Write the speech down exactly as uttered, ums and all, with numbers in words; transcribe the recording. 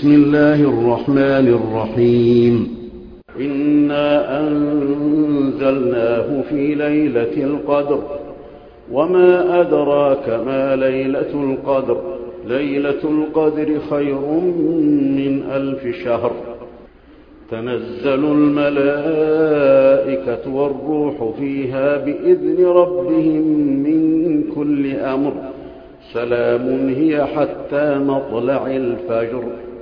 بسم الله الرحمن الرحيم إنا أنزلناه في ليلة القدر وما أدراك ما ليلة القدر ليلة القدر خير من ألف شهر تنزل الملائكة والروح فيها بإذن ربهم من كل أمر سلام هي حتى مطلع الفجر